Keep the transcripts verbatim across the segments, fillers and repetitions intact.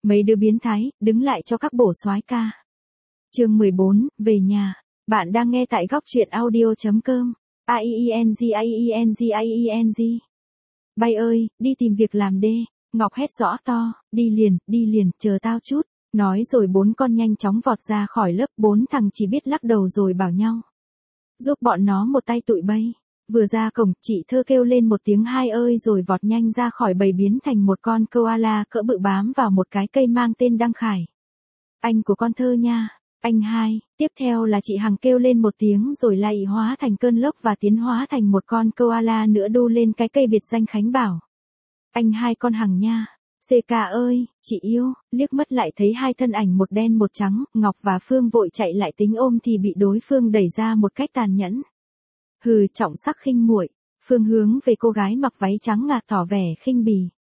Mấy đứa biến thái, đứng lại cho các bổ soái ca. Chương mười bốn, về nhà. Bạn đang nghe tại góc truyện audio.com. A I N G A I N G A I N G. Bay ơi, đi tìm việc làm đê. Ngọc hét rõ to, đi liền, đi liền, chờ tao chút. Nói rồi bốn con nhanh chóng vọt ra khỏi lớp, bốn thằng chỉ biết lắc đầu rồi bảo nhau. Giúp bọn nó một tay tụi bay. Vừa ra cổng, chị Thơ kêu lên một tiếng hai ơi rồi vọt nhanh ra khỏi bầy biến thành một con koala cỡ bự bám vào một cái cây mang tên Đăng Khải. Anh của con Thơ nha, anh hai. Tiếp theo là chị Hằng kêu lên một tiếng rồi lại hóa thành cơn lốc và tiến hóa thành một con koala nữa đu lên cái cây biệt danh Khánh bảo. Anh hai con Hằng nha. xê ca ơi, chị yêu, liếc mắt lại thấy hai thân ảnh một đen một trắng, Ngọc và Phương vội chạy lại tính ôm thì bị đối phương đẩy ra một cách tàn nhẫn. Hừ, trọng sắc khinh muội. Phương hướng về cô gái mặc váy trắng ngà tỏ vẻ khinh bỉ.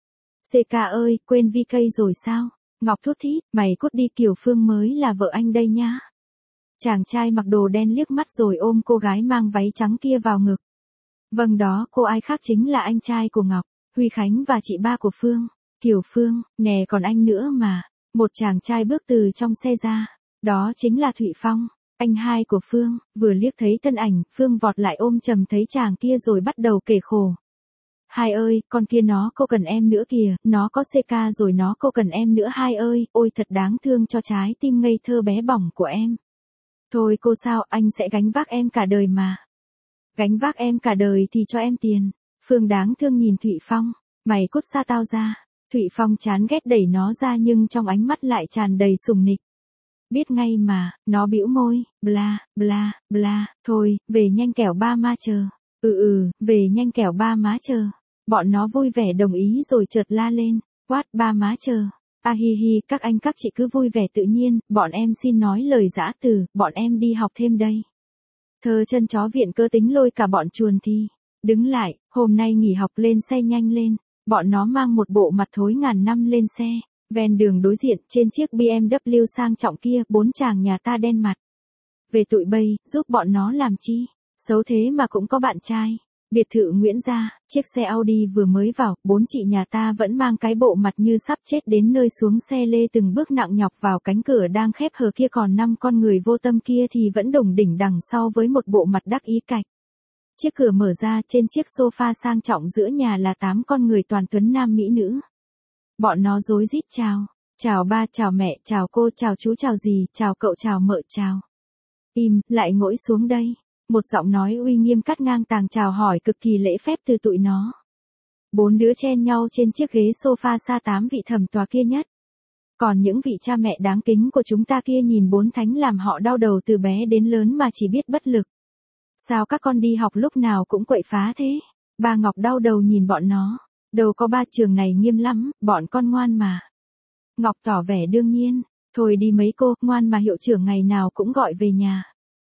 xê ca ơi, quên vi ca rồi sao? Ngọc thút thít, mày cút đi, Kiều Phương mới là vợ anh đây nha. Chàng trai mặc đồ đen liếc mắt rồi ôm cô gái mang váy trắng kia vào ngực. Vâng đó, cô ai khác chính là anh trai của Ngọc, Huy Khánh và chị ba của Phương. Kiều Phương, nè còn anh nữa mà. Một chàng trai bước từ trong xe ra. Đó chính là Thụy Phong, anh hai của Phương. Vừa liếc thấy thân ảnh, Phương vọt lại ôm chầm thấy chàng kia rồi bắt đầu kể khổ. Hai ơi, con kia nó cô cần em nữa kìa, nó có xê ca rồi nó cô cần em nữa hai ơi, ôi thật đáng thương cho trái tim ngây thơ bé bỏng của em. Thôi cô sao, anh sẽ gánh vác em cả đời mà. Gánh vác em cả đời thì cho em tiền. Phương đáng thương nhìn Thụy Phong, mày cút xa tao ra. Thụy Phong chán ghét đẩy nó ra nhưng trong ánh mắt lại tràn đầy sùng nịch. Biết ngay mà, nó bĩu môi, bla, bla, bla, thôi, về nhanh kẻo ba ma chờ. Ừ ừ, về nhanh kẻo ba má chờ. Bọn nó vui vẻ đồng ý rồi chợt la lên, quát ba má chờ. A hi hi, các anh các chị cứ vui vẻ tự nhiên, bọn em xin nói lời giã từ, bọn em đi học thêm đây. Thơ chân chó viện cơ tính lôi cả bọn chuồn thi. Đứng lại, hôm nay nghỉ học lên xe nhanh lên. Bọn nó mang một bộ mặt thối ngàn năm lên xe. Ven đường đối diện, trên chiếc bê em vê sang trọng kia, bốn chàng nhà ta đen mặt. Về tụi bay, giúp bọn nó làm chi? Xấu thế mà cũng có bạn trai. Biệt thự Nguyễn Gia, chiếc xe Audi vừa mới vào, bốn chị nhà ta vẫn mang cái bộ mặt như sắp chết đến nơi xuống xe lê từng bước nặng nhọc vào cánh cửa đang khép hờ kia, còn năm con người vô tâm kia thì vẫn đủng đỉnh đằng sau với một bộ mặt đắc ý cạch. Chiếc cửa mở ra, trên chiếc sofa sang trọng giữa nhà là tám con người toàn tuấn nam mỹ nữ. Bọn nó rối rít chào. Chào ba, chào mẹ, chào cô, chào chú, chào dì, chào cậu, chào mợ, chào. Im, lại ngồi xuống đây. Một giọng nói uy nghiêm cắt ngang tàng chào hỏi cực kỳ lễ phép từ tụi nó. Bốn đứa chen nhau trên chiếc ghế sofa xa tám vị thẩm tòa kia nhất. Còn những vị cha mẹ đáng kính của chúng ta kia nhìn bốn thánh làm họ đau đầu từ bé đến lớn mà chỉ biết bất lực. Sao các con đi học lúc nào cũng quậy phá thế? Bà Ngọc đau đầu nhìn bọn nó. Đâu có ba, trường này nghiêm lắm, bọn con ngoan mà. Ngọc tỏ vẻ đương nhiên. Thôi đi mấy cô, ngoan mà hiệu trưởng ngày nào cũng gọi về nhà.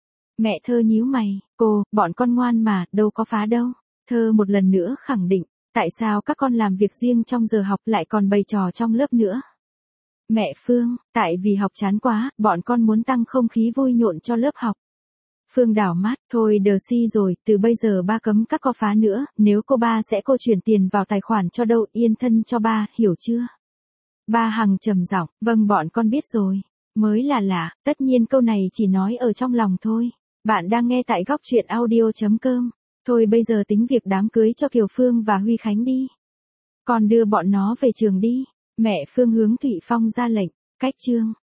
Mẹ Thơ nhíu mày, cô, bọn con ngoan mà, đâu có phá đâu. Thơ một lần nữa khẳng định, tại sao các con làm việc riêng trong giờ học lại còn bày trò trong lớp nữa? Mẹ Phương, tại vì học chán quá, bọn con muốn tăng không khí vui nhộn cho lớp học. Phương đảo mắt, thôi đờ si rồi, từ bây giờ ba cấm các con phá nữa, nếu cô ba sẽ cô chuyển tiền vào tài khoản cho đâu, yên thân cho ba, hiểu chưa? Ba Hằng trầm giọng, vâng bọn con biết rồi. Mới là lạ, tất nhiên câu này chỉ nói ở trong lòng thôi. Bạn đang nghe tại góc truyện audio.com. Thôi bây giờ tính việc đám cưới cho Kiều Phương và Huy Khánh đi. Còn đưa bọn nó về trường đi. Mẹ Phương hướng Thụy Phong ra lệnh, cách chương.